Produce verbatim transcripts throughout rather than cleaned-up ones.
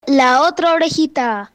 La otra orejita.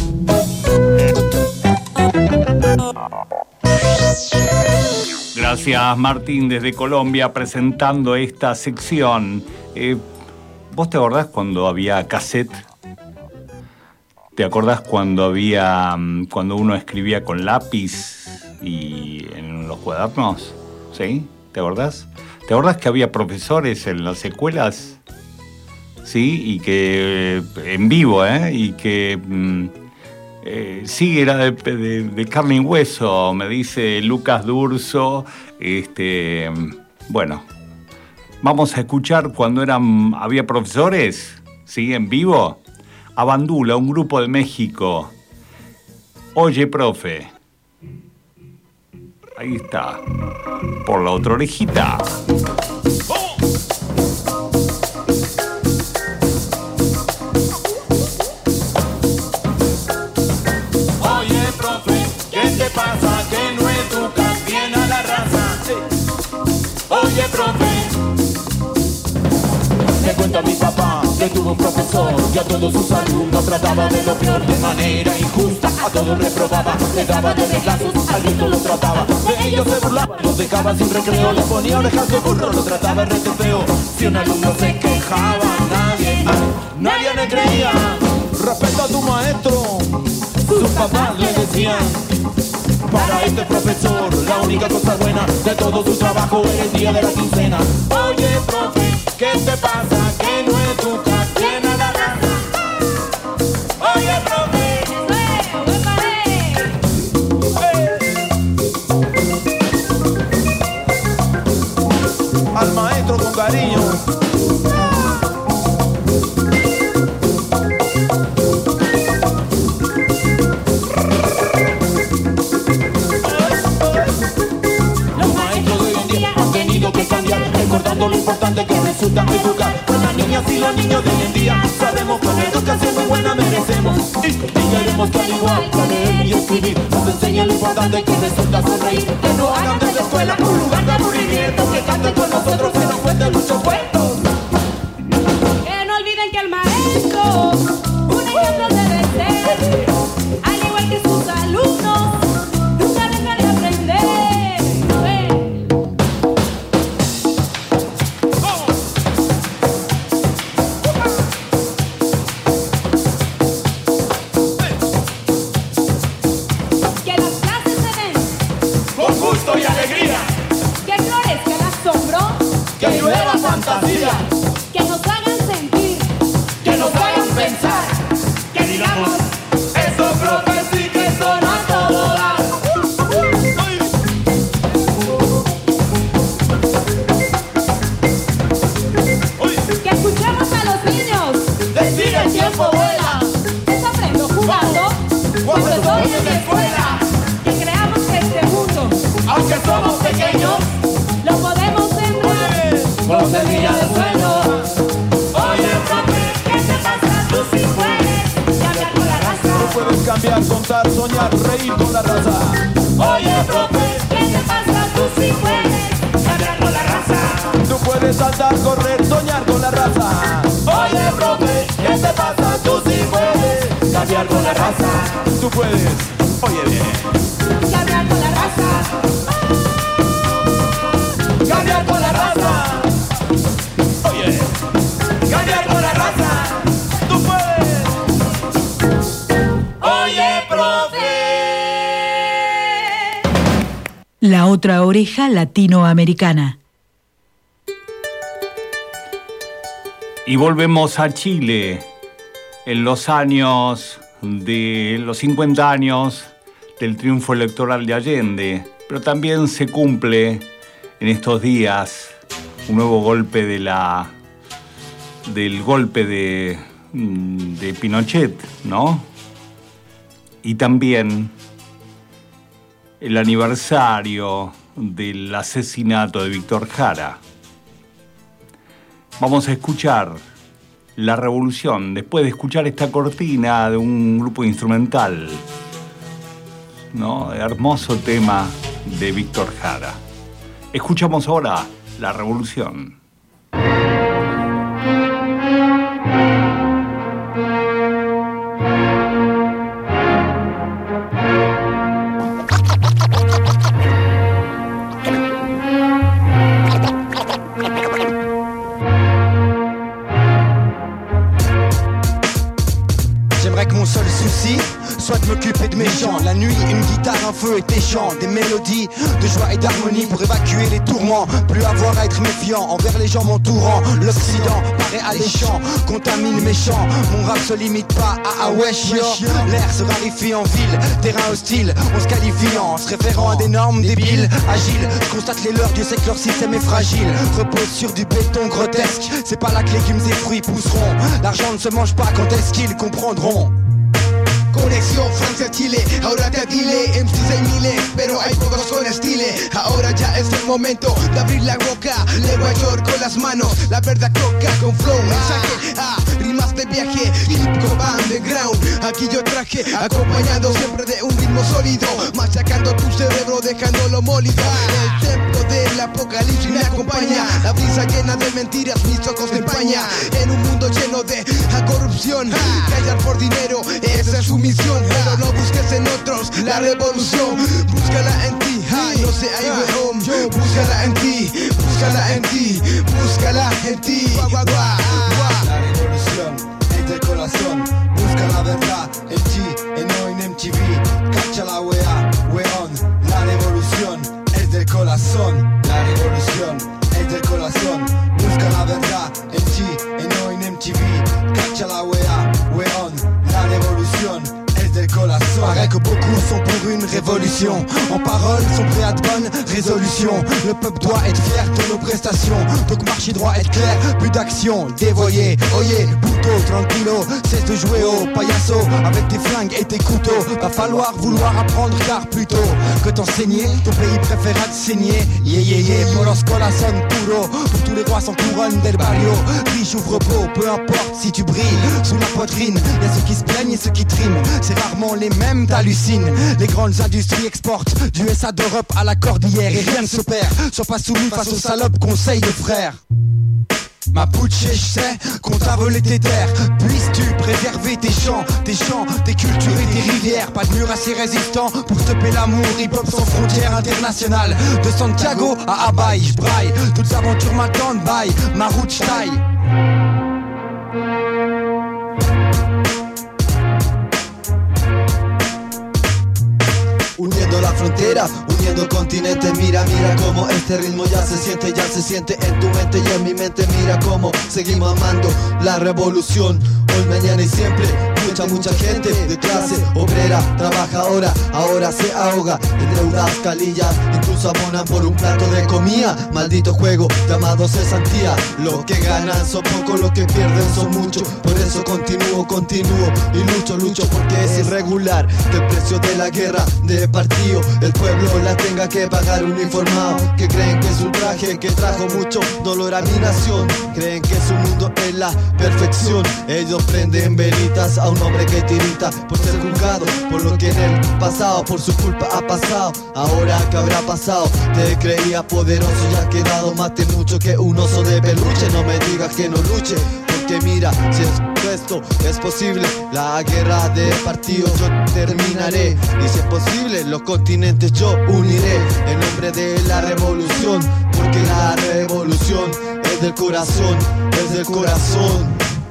Gracias, Martín, desde Colombia, presentando esta sección. Eh, ¿Vos te acordás cuando había cassette? ¿Te acordás cuando había, cuando uno escribía con lápiz y en los cuadernos? ¿Sí? ¿Te acordás? ¿Te acordás que había profesores en las escuelas? Sí, y que en vivo, ¿eh? Y que mm, eh, sí, era de, de, de carne y hueso, me dice Lucas Durso. Este, bueno, vamos a escuchar cuando eran, había profesores, ¿sí? En vivo. A Bandula, un grupo de México. Oye, profe. Ahí está. Por la otra orejita. Oye, profe, ¿qué te pasa? Que no educas bien a la raza. Oye, profe, me cuenta mi papá que tuvo un profesor que a todos sus alumnos trataba de lo peor de manera injusta. A todos reprobaba, le daba de reglazos, al resto lo trataba. De ellos se burlaba, los dejaba sin recreo, le ponía orejas de burro, lo trataba rete feo. Si un alumno se quejaba, nadie, nadie le creía. Respeta a tu maestro, sus papás le decían. Para este profesor, la única cosa buena de todo su trabajo era el día de la quincena. Oye, profe, ¿qué te pasa? Que no educas bien a la raza. Oye, profe, hey. Al maestro con cariño. Recordando lo importante que resulta educar a las niñas y los niños de hoy en día. Sabemos que una educación muy buena merecemos y, y queremos que al igual que leer y escribir nos enseñen lo importante que resulta sonreír. Que no hagan de la escuela un lugar de aburrimiento, que canten con nosotros, que nos cuenten muchos cuentos. Que no olviden que el maestro un ejemplo debe ser, al igual que sus alumnos, nunca dejan de aprender. Fantasía, que nos hagan sentir, que nos hagan pensar, que digamos, esos profes sí que son a todo dar. Que escuchemos a los niños decir el tiempo vuela, eso aprendo jugando cuando estoy en la escuela. Que creamos que este mundo, aunque somos pequeños, lo podemos sembrar con semilla de sueño. Oye, profe, ¿qué te pasa? Tú sí puedes cambiar con la raza. Tú puedes cambiar, contar, soñar, reír con la raza. Oye, profe, ¿qué te pasa? Tú sí puedes cambiar con la raza. Tú puedes saltar, correr, soñar con la raza. Oye, profe, ¿qué te pasa? Tú sí puedes cambiar con la raza. Tú puedes, oye bien, cambiar con la raza. cambiar con la raza. Oye, cambiar con la raza. Tú puedes. Oye, profe. La otra oreja latinoamericana. Y volvemos a Chile en los años de los cincuenta años del triunfo electoral de Allende, pero también se cumple en estos días un nuevo golpe de la del golpe de, de Pinochet, ¿no? Y también el aniversario del asesinato de Víctor Jara. Vamos a escuchar La Revolución, después de escuchar esta cortina de un grupo instrumental, ¿no? Hermoso tema de Víctor Jara. Escuchamos ahora La Revolución. Mon seul souci, soit de m'occuper de mes gens. La nuit, une guitare, un feu et tes chants. Des mélodies de joie et d'harmonie pour évacuer les tourments. Plus avoir à être méfiant envers les gens m'entourant. L'Occident paraît alléchant, contamine mes chants. Mon rap se limite pas à ah ouais chiant. L'air se raréfie en ville, terrain hostile. On se qualifie en se référant à des normes débiles. Agile, je constate les leurs, Dieu sait que leur système est fragile. Repose sur du béton grotesque. C'est pas là que légumes et fruits pousseront. L'argent ne se mange pas, quand est-ce qu'ils comprendront? Conexión Francia-Chile, ahora te dile M Cs hay miles, pero hay pocos con estile. Ahora ya es el momento de abrir la boca. Nueva York con las manos, la verdad toca con flow. Mensaje a rimas de viaje, hip hop underground. Aquí yo traje, acompañado siempre de un ritmo sólido, machacando tu cerebro, dejándolo molido. El templo del apocalipsis me acompaña, la brisa llena de mentiras, mis ojos de empaña. En un mundo lleno de corrupción, callar por dinero, esa es su misión, pero no busques en otros la revolución. Búscala en ti, ay, no sé, ahí home. Búscala en ti, búscala en ti, búscala en ti. Gua, gua, gua. La revolución es del corazón. Busca la verdad en ti, en hoy en M T V. Cacha la wea, weón. La revolución es del corazón. La revolución es del corazón. Busca la verdad en ti, en hoy en M T V. Cacha la wea, weón. La révolution est del corazon. Paraît que beaucoup sont pour une révolution. En parole, sont prêts à de bonnes résolutions. Le peuple doit être fier de nos prestations. Donc marcher droit, être clair, plus d'action. Dévoyer, oye, puto, tranquilo. Cesse de jouer au payaso avec tes flingues et tes couteaux. Va falloir vouloir apprendre car plutôt que t'enseigner, ton pays préférera te saigner. Yeah yeah yeah, por los corazón puro. Pour tous les rois sans couronne del barrio. Riche ouvre beau, peu importe si tu brilles sous la poitrine. Y'a ceux qui se plaignent et ceux qui triment. C'est rarement les mêmes, t'hallucines. Les grandes industries exportent du S A d'Europe à la cordillère et rien ne se perd. Sois pas soumis face aux salopes, conseils de frères. Mapuche, je sais qu'on t'a volé tes terres. Puisses-tu préserver tes champs, tes champs, tes cultures et tes rivières. Pas de mur assez résistant pour stopper l'amour. Hip-hop sans frontières internationales. De Santiago à Abaï, je braille. Toutes aventures m'attendent, bye, ma route je taille. Uniendo la frontera, uniendo continentes. Mira, mira cómo este ritmo ya se siente, ya se siente en tu mente y en mi mente. Mira cómo seguimos amando la revolución. Hoy, mañana y siempre. Mucha, mucha gente de clase obrera, trabajadora, ahora se ahoga en deudas, calillas, incluso abonan por un plato de comida. Maldito juego llamado cesantía. Lo que ganan son poco, lo que pierden son mucho. Por eso continúo, continúo y lucho, lucho porque es irregular que el precio de la guerra de partido el pueblo la tenga que pagar uniformado. Que creen que es un traje que trajo mucho dolor a mi nación. Creen que su mundo es la perfección. Ellos prenden velitas a un hombre que tirita por ser juzgado por lo que en el pasado por su culpa ha pasado. Ahora que habrá pasado, te creía poderoso y ha quedado más tenucho que un oso de peluche. No me digas que no luche, porque mira, si es esto es posible, la guerra de partidos yo terminaré. Y si es posible, los continentes yo uniré en nombre de la revolución, porque la revolución es del corazón, es del corazón.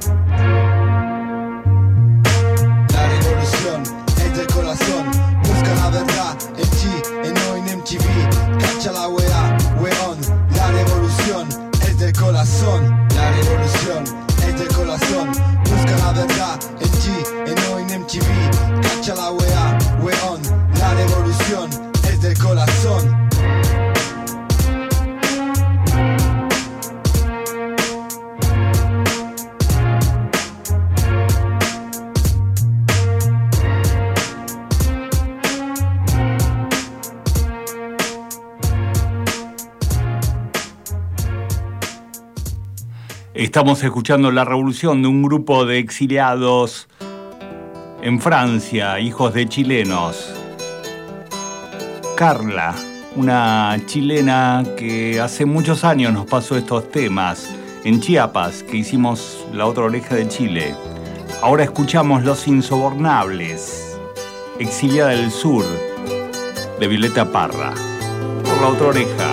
La revolución es del corazón. Busca la verdad en ti, en hoy en M T V. Cacha la wea, weón. La revolución es del corazón. La revolución es del corazón. Busca la verdad en ti, en hoy en M T V. Cacha la wea, weón. La revolución es del corazón. Estamos escuchando La Revolución de un grupo de exiliados en Francia, hijos de chilenos. Carla, una chilena que hace muchos años nos pasó estos temas en Chiapas, que hicimos La Otra Oreja de Chile. Ahora escuchamos Los Insobornables, exiliada del sur, de Violeta Parra, por La Otra Oreja.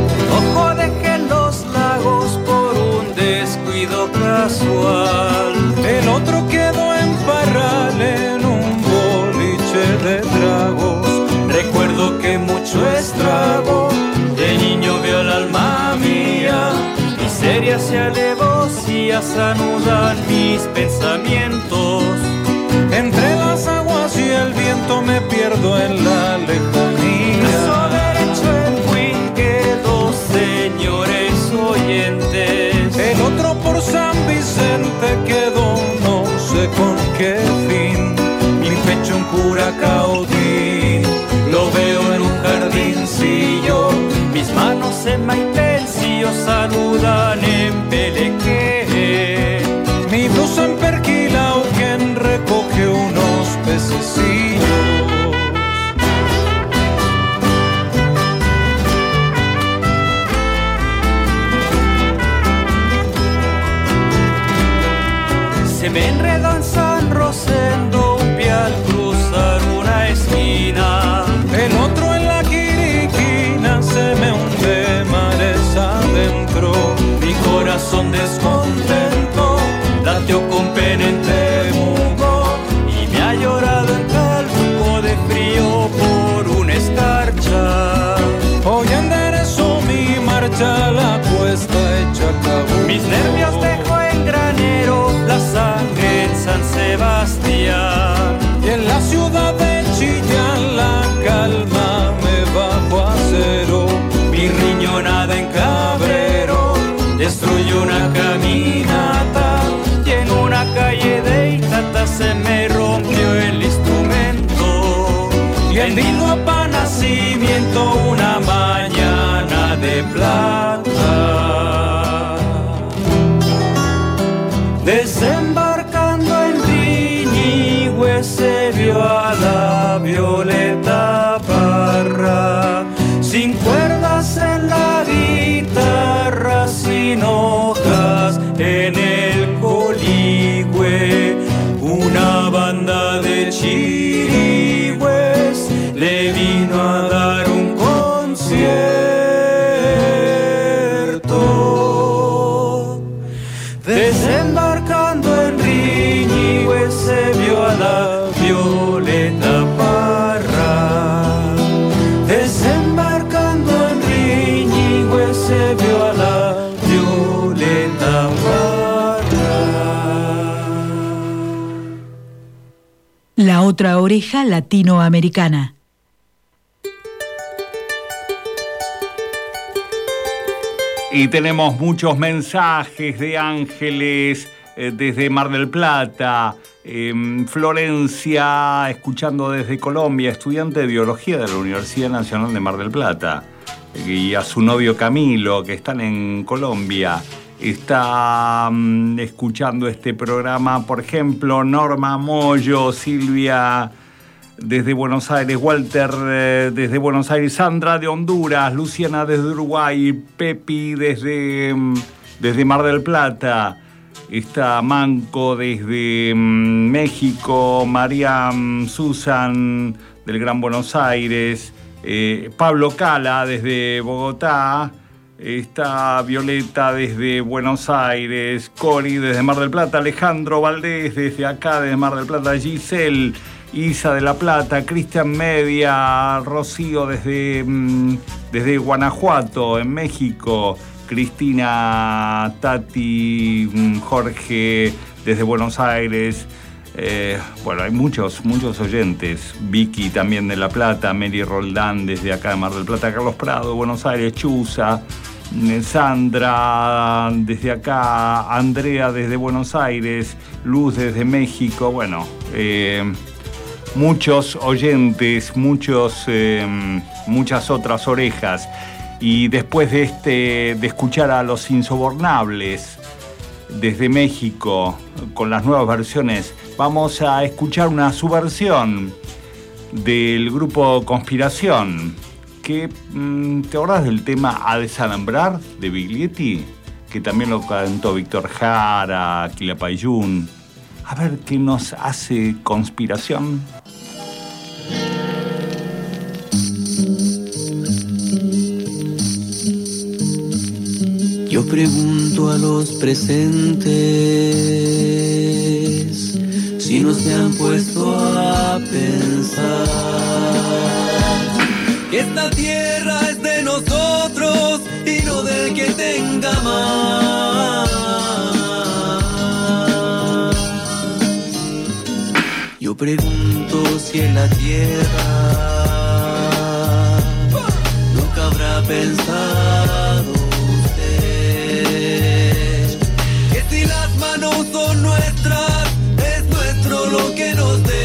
Ojo, dejen los lagos por un descuido casual. El otro quedó en Parral en un boliche de tragos. Recuerdo que mucho estrago de niño vio el alma mía. Miseria se alevosías anudan mis pensamientos. Entre las aguas y el viento me pierdo en la lejanía. Brazo derecho en Huinque, dos señores oyentes. El otro por San Vicente quedó, no sé con qué fin. Mi pecho un Curacaudín, lo veo en un jardincillo. Mis manos en Maitencio saludan en Pelequé. Mi blusa en Perquilao, quien recoge unos pececillos. Se me enredó en San Rosendo un pie al cruzar una esquina. El otro en la Quiriquina se me hunde mares adentro. Mi corazón descontento lateó con pena en Temuco y me ha llorado en Calbuco de frío por una escarcha. Hoy enderezo mi marcha, la cuesta hecha cabo. Mis nervios dejo en Granero, la sangre en San Sebastián. Y en la ciudad de Chillán la calma me bajo a cero. Mi riñonada en Cabrero destruyó una caminata. Y en una calle de Itata se me rompió el instrumento. Y en Diluapa nacimiento una mañana de plata. Desembarcando en Riñihue se vio a la Violeta Parra, sin cuerdas en la guitarra, sin hojas en el coligüe. Una banda de chirigües le vino a dar un concierto. Desembarcando en Riñihue se vio a la Violeta Parra. Desembarcando en Riñihue se vio a la Violeta Parra. La otra oreja latinoamericana. Y tenemos muchos mensajes de Ángeles eh, desde Mar del Plata, eh, Florencia, escuchando desde Colombia, estudiante de Biología de la Universidad Nacional de Mar del Plata, y a su novio Camilo, que están en Colombia. Está um, escuchando este programa, por ejemplo, Norma Moyo, Silvia desde Buenos Aires, Walter eh, desde Buenos Aires, Sandra de Honduras, Luciana desde Uruguay, Pepi desde, desde Mar del Plata, está Manco desde um, México, Mariam, Susan del Gran Buenos Aires, eh, Pablo Cala desde Bogotá, está Violeta desde Buenos Aires, Cori desde Mar del Plata, Alejandro Valdés desde acá, desde Mar del Plata, Giselle, Isa de La Plata, Cristian Media, Rocío desde, desde Guanajuato, en México, Cristina, Tati, Jorge desde Buenos Aires. Eh, bueno, hay muchos, muchos oyentes. Vicky también de La Plata, Mary Roldán desde acá de Mar del Plata, Carlos Prado, Buenos Aires, Chuza, Sandra desde acá, Andrea desde Buenos Aires, Luz desde México. Bueno, eh, muchos oyentes, muchos, eh, muchas otras orejas. Y después de, este, de escuchar a Los Insobornables desde México con las nuevas versiones, vamos a escuchar una subversión del grupo Conspiración, que ¿te acordás del tema A Desalambrar de Biglietti? Que también lo cantó Víctor Jara, Quilapayún. A ver qué nos hace Conspiración. Yo pregunto a los presentes no se han puesto a pensar que esta tierra es de nosotros y no del que tenga más. Yo pregunto si en la tierra nunca habrá pensado usted que si las manos son nuestras, es nuestro lo que nos den.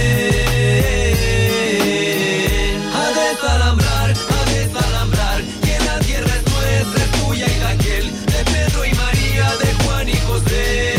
A desalambrar, a desalambrar, que la tierra es nuestra, es tuya y de aquel, de Pedro y María, de Juan y José.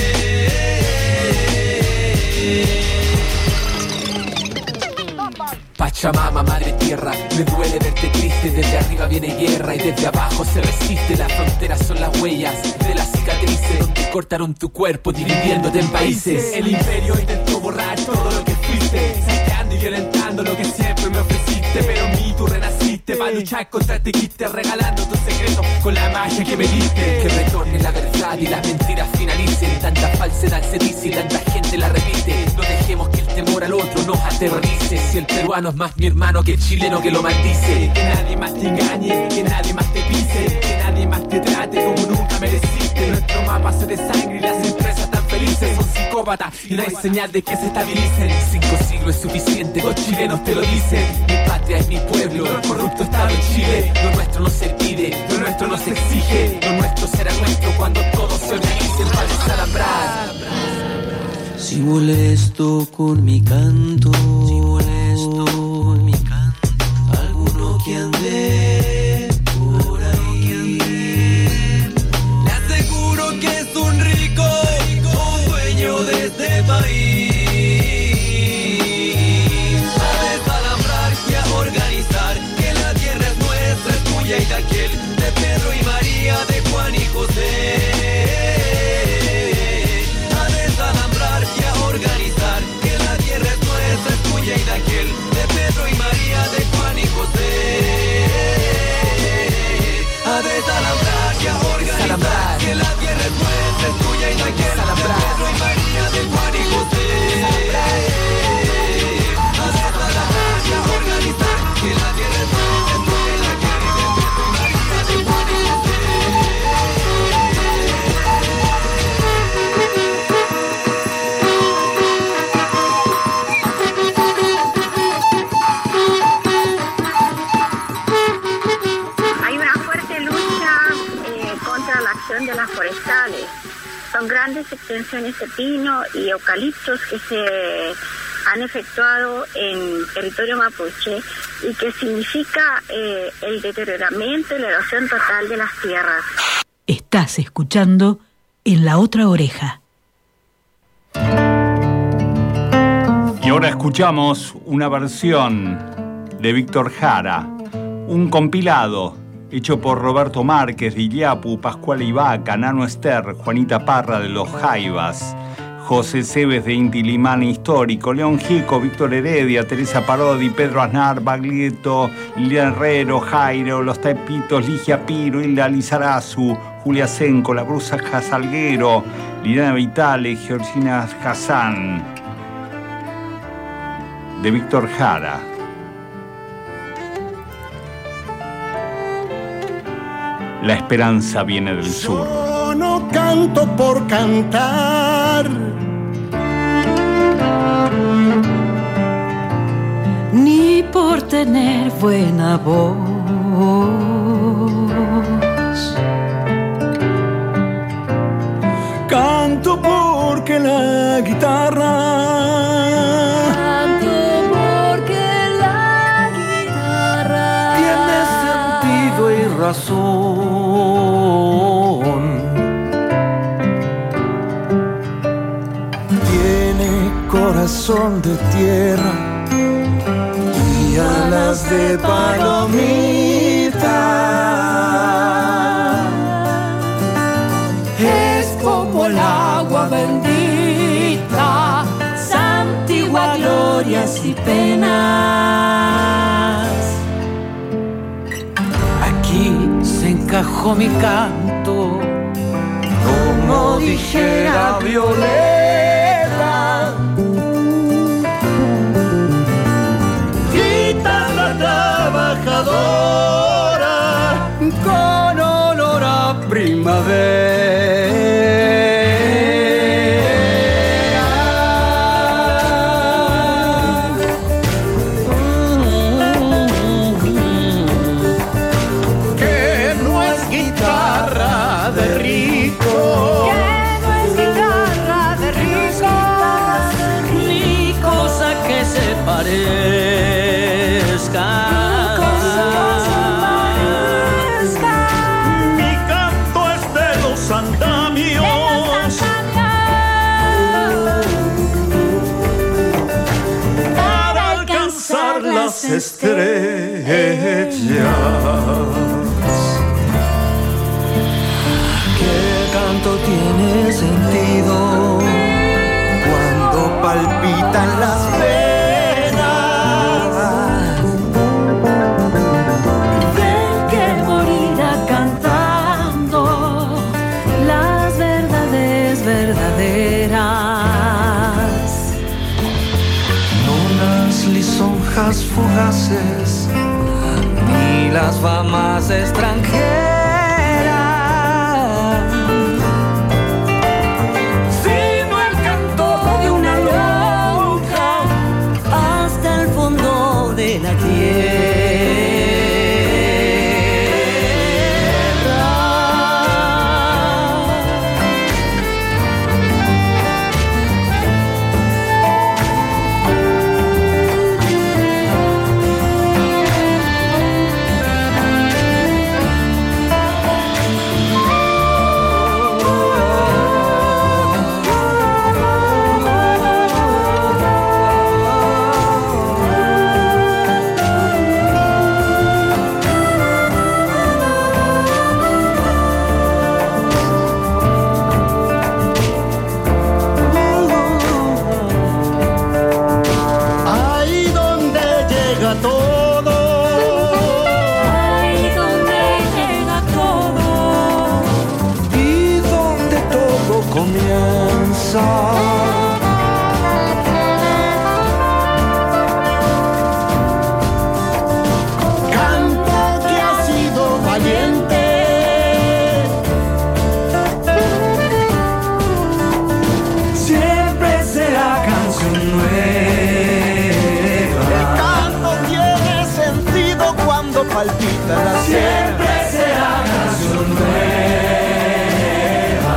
Pachamama, madre tierra, me duele verte triste. Desde arriba viene guerra y desde abajo se resiste. Las fronteras son las huellas de las cicatrices donde cortaron tu cuerpo dividiéndote en países. El imperio intentó borrar todo lo que fuiste, saqueando y violentando lo que siempre me ofreciste. Pero en mí tú renaciste para luchar contra este quiste, regalando tus secretos con la magia que me diste. Que retorne la verdad y las mentiras finalicen. Tanta falsedad se dice y tanta gente la repite. No dejemos que el temor al otro nos aterrorice. Si el peruano es más mi hermano que el chileno que lo maldice. Que nadie más te engañe, que nadie más te pise, que nadie más te trate como nunca mereciste. Nuestro mapa se de sangre y las empresas tan felices son psicópatas y no hay señal de que se estabilicen. Cinco siglos es suficiente, dos chilenos te lo dicen. Mi patria es mi pueblo, el corrupto Estado en Chile. Lo nuestro no se pide, lo nuestro no se exige. Lo nuestro será nuestro cuando todos se organicen para desalambrar. Si molesto con mi canto, si molesto con mi canto, alguno que ande por ahí, le aseguro que es un rico, un dueño de este país. A desalambrar y a organizar, que la tierra es nuestra, es tuya y de aquel, de Pedro y María, de Juan y José. Organizar, que la tierra es nuestra, es tuya y de aquel, de Pedro y María, de Juan y José. A desalambrar y a organizar, que la tierra es nuestra, es tuya y de aquel, de Pedro y María, de Juan y José. A desalambrar y a organizar, que la tierra es nuestra, es tuya y de aquel, de Pedro y María, de Juan y José. De las forestales. Son grandes extensiones de pino y eucaliptos que se han efectuado en territorio mapuche y que significa eh, el deterioramiento y la erosión total de las tierras. Estás escuchando En la Otra Oreja. Y ahora escuchamos una versión de Víctor Jara, un compilado hecho por Roberto Márquez de Iliapu, Pascual Ibaca, Nano Ester, Juanita Parra de Los Jaivas, José Cebes de Inti Limán Histórico, León Gieco, Víctor Heredia, Teresa Parodi, Pedro Aznar, Baglietto, Lilian Herrero, Jairo, Los Tepitos, Ligia Piro, Hilda Lizarazu, Julia Senco, La Brusa Casalguero, Liliana Vitale, Georgina Hassan, de Víctor Jara. La esperanza viene del sur. Yo no canto por cantar, ni por tener buena voz. Canto porque la guitarra, canto porque la guitarra tiene sentido y razón. Corazón de tierra y alas de palomita. Es como el agua bendita, santigua glorias y penas. Aquí se encajó mi canto, como dijera Violeta. estrellas. ¿Qué canto tiene sentido cuando palpitan las venas del que morirá cantando las verdades verdaderas? No las lisonjas fugaces ni las famas extranjeras, de la palpita la siempre será canción nueva.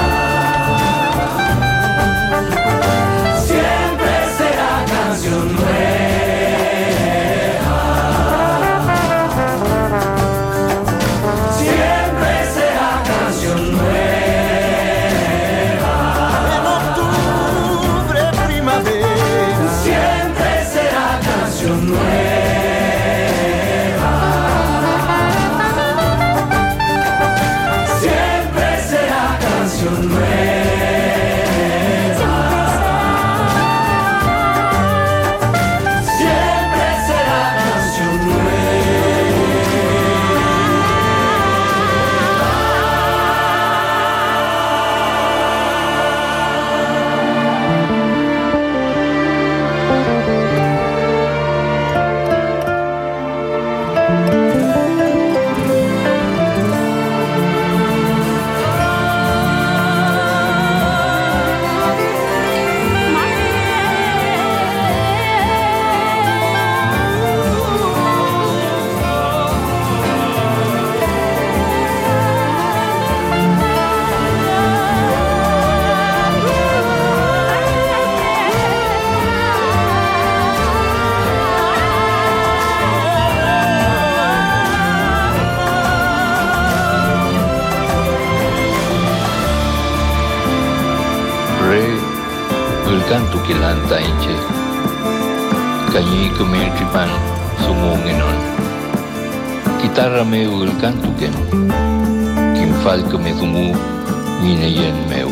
Siempre será canción nueva. Siempre será canción nueva. En octubre, primavera. Siempre será canción nueva. Canto kilanta inche kanyi kumirchipan sumunginon Kitarra meu el canto ken Kim falca me dumu Nine yen meu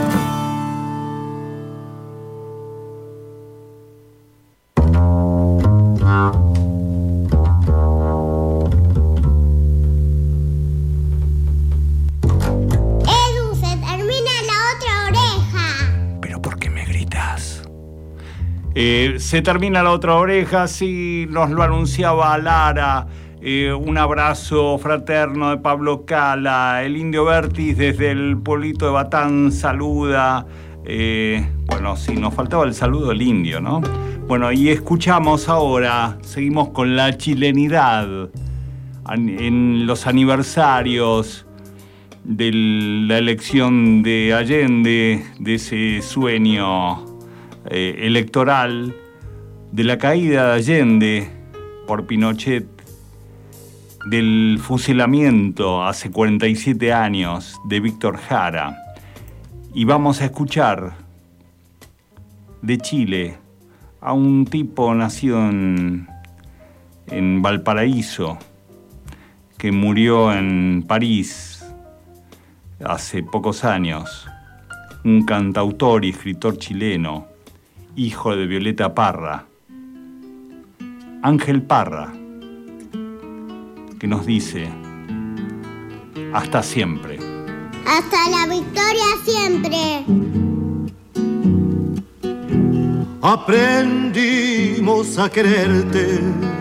Eh, se termina la otra oreja, sí, nos lo anunciaba Lara. Eh, un abrazo fraterno de Pablo Cala. El Indio Vertis desde el pueblito de Batán saluda. Eh, bueno, sí, nos faltaba el saludo del indio, ¿no? Bueno, y escuchamos ahora, seguimos con la chilenidad en los aniversarios de la elección de Allende, de ese sueño eh, electoral, de la caída de Allende por Pinochet, del fusilamiento hace cuarenta y siete años de Víctor Jara. Y vamos a escuchar de Chile a un tipo nacido en, en Valparaíso, que murió en París hace pocos años, un cantautor y escritor chileno, hijo de Violeta Parra, Ángel Parra, que nos dice: hasta siempre. Hasta la victoria siempre. Aprendimos a quererte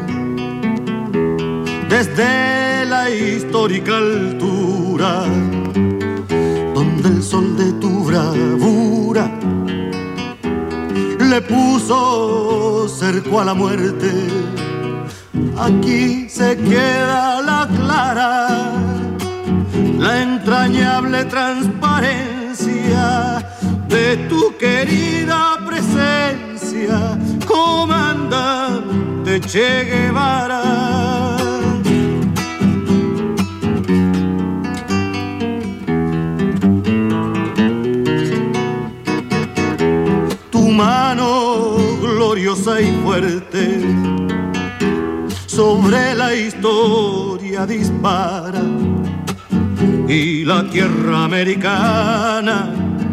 desde la histórica altura, donde el sol de tu bravura le puso cerco a la muerte. Aquí se queda la clara, la entrañable transparencia de tu querida presencia, comandante Che Guevara. Tu mano gloriosa y fuerte sobre la historia dispara, y la tierra americana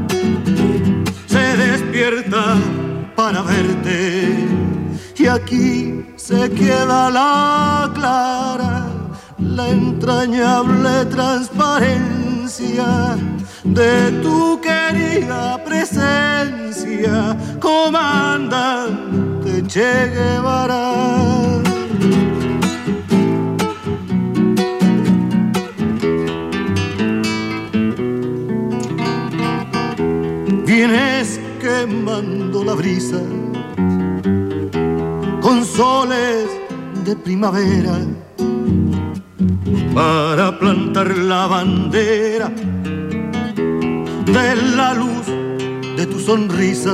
se despierta para verte. Y aquí se queda la clara, la entrañable transparencia de tu querida presencia, comandante Che Guevara. Vienes quemando la brisa con soles de primavera para plantar la bandera de la luz de tu sonrisa.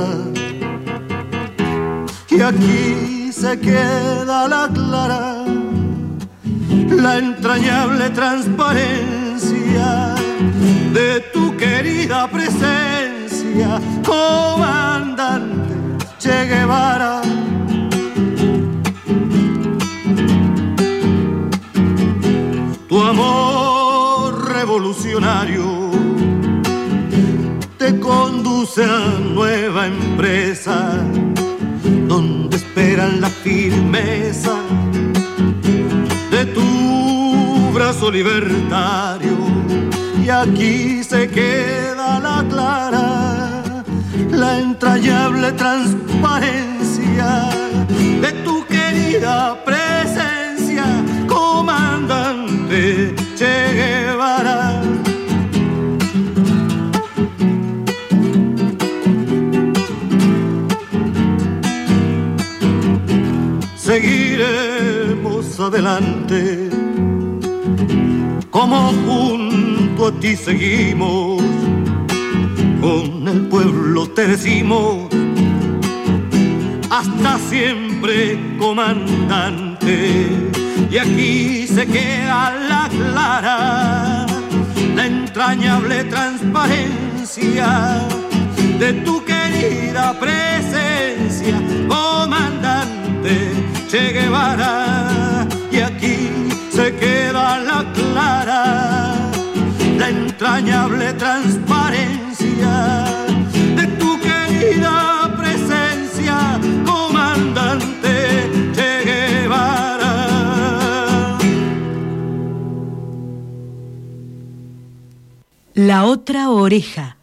Y aquí se queda la clara, la entrañable transparencia de tu querida presencia, comandante Che Guevara. Tu amor revolucionario te conduce a nueva empresa, donde esperan la firmeza de tu brazo libertario. Y aquí se queda la clara, la entrañable transparencia de tu querida presencia, comandante Che Guevara. Seguiremos adelante, como junto a ti seguimos, con el pueblo te decimos: hasta siempre, comandante. Y aquí se queda la clara, la entrañable transparencia de tu querida presencia, comandante Che Guevara. Y aquí se queda la clara, la entrañable transparencia de tu querida presencia, comandante Che Guevara. La otra oreja.